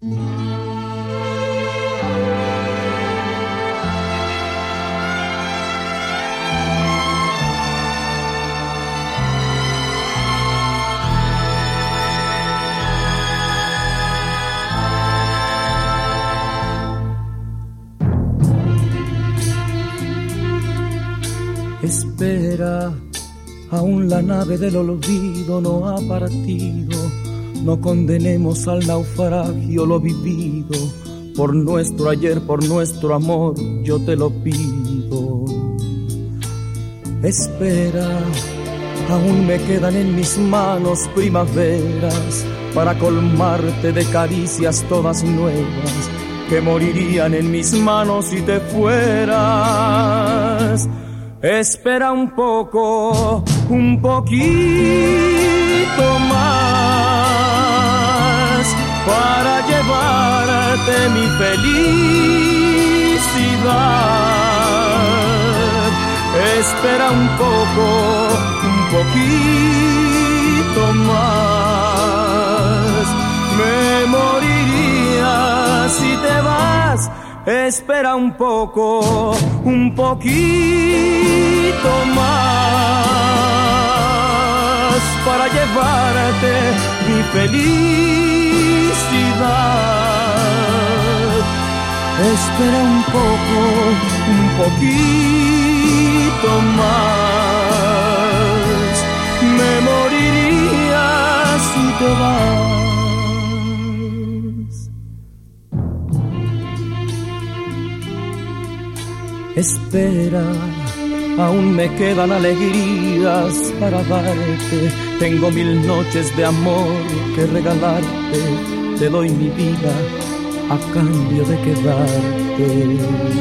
Espera, aún la nave del olvido no ha partido. No condenemos al naufragio lo vivido. Por nuestro ayer, por nuestro amor, yo te lo pido. Espera, aún me quedan en mis manos primaveras para colmarte de caricias todas nuevas que morirían en mis manos si te fueras. Espera un poco, un poquito más para llevarte mi felicidad. Espera un poco, un poquito más. Me moriría si te vas. Espera un poco, un poquito más para llevarte mi felicidad. Espera un poco, un poquito más. Me moriría si te vas. Espera, aún me quedan alegrías para darte. Tengo 1000 noches de amor que regalarte. Te doy mi vida a cambio de quedarte.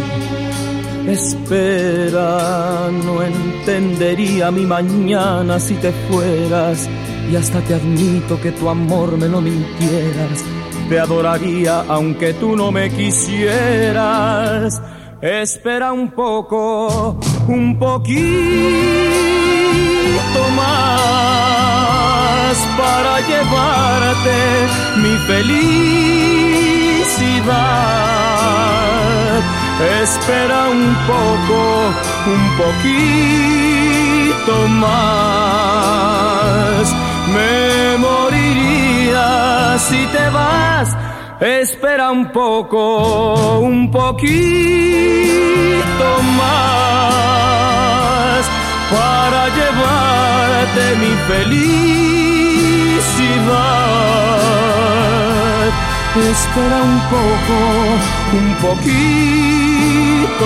Espera, no entendería mi mañana si te fueras. Y hasta te admito que tu amor me lo mintieras. Te adoraría aunque tú no me quisieras. Espera un poco, un poquito más para llevarte mi felicidad. Espera un poco, un poquito más. Me moriría si te vas. Espera un poco, un poquito más para llevarte mi felicidad. Espera un poco, un poquito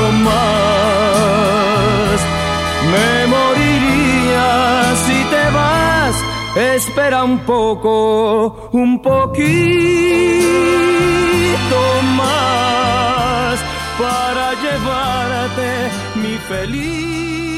más. Me moriría si te vas. Espera un poco, un poquito más para llevarte mi felicidad.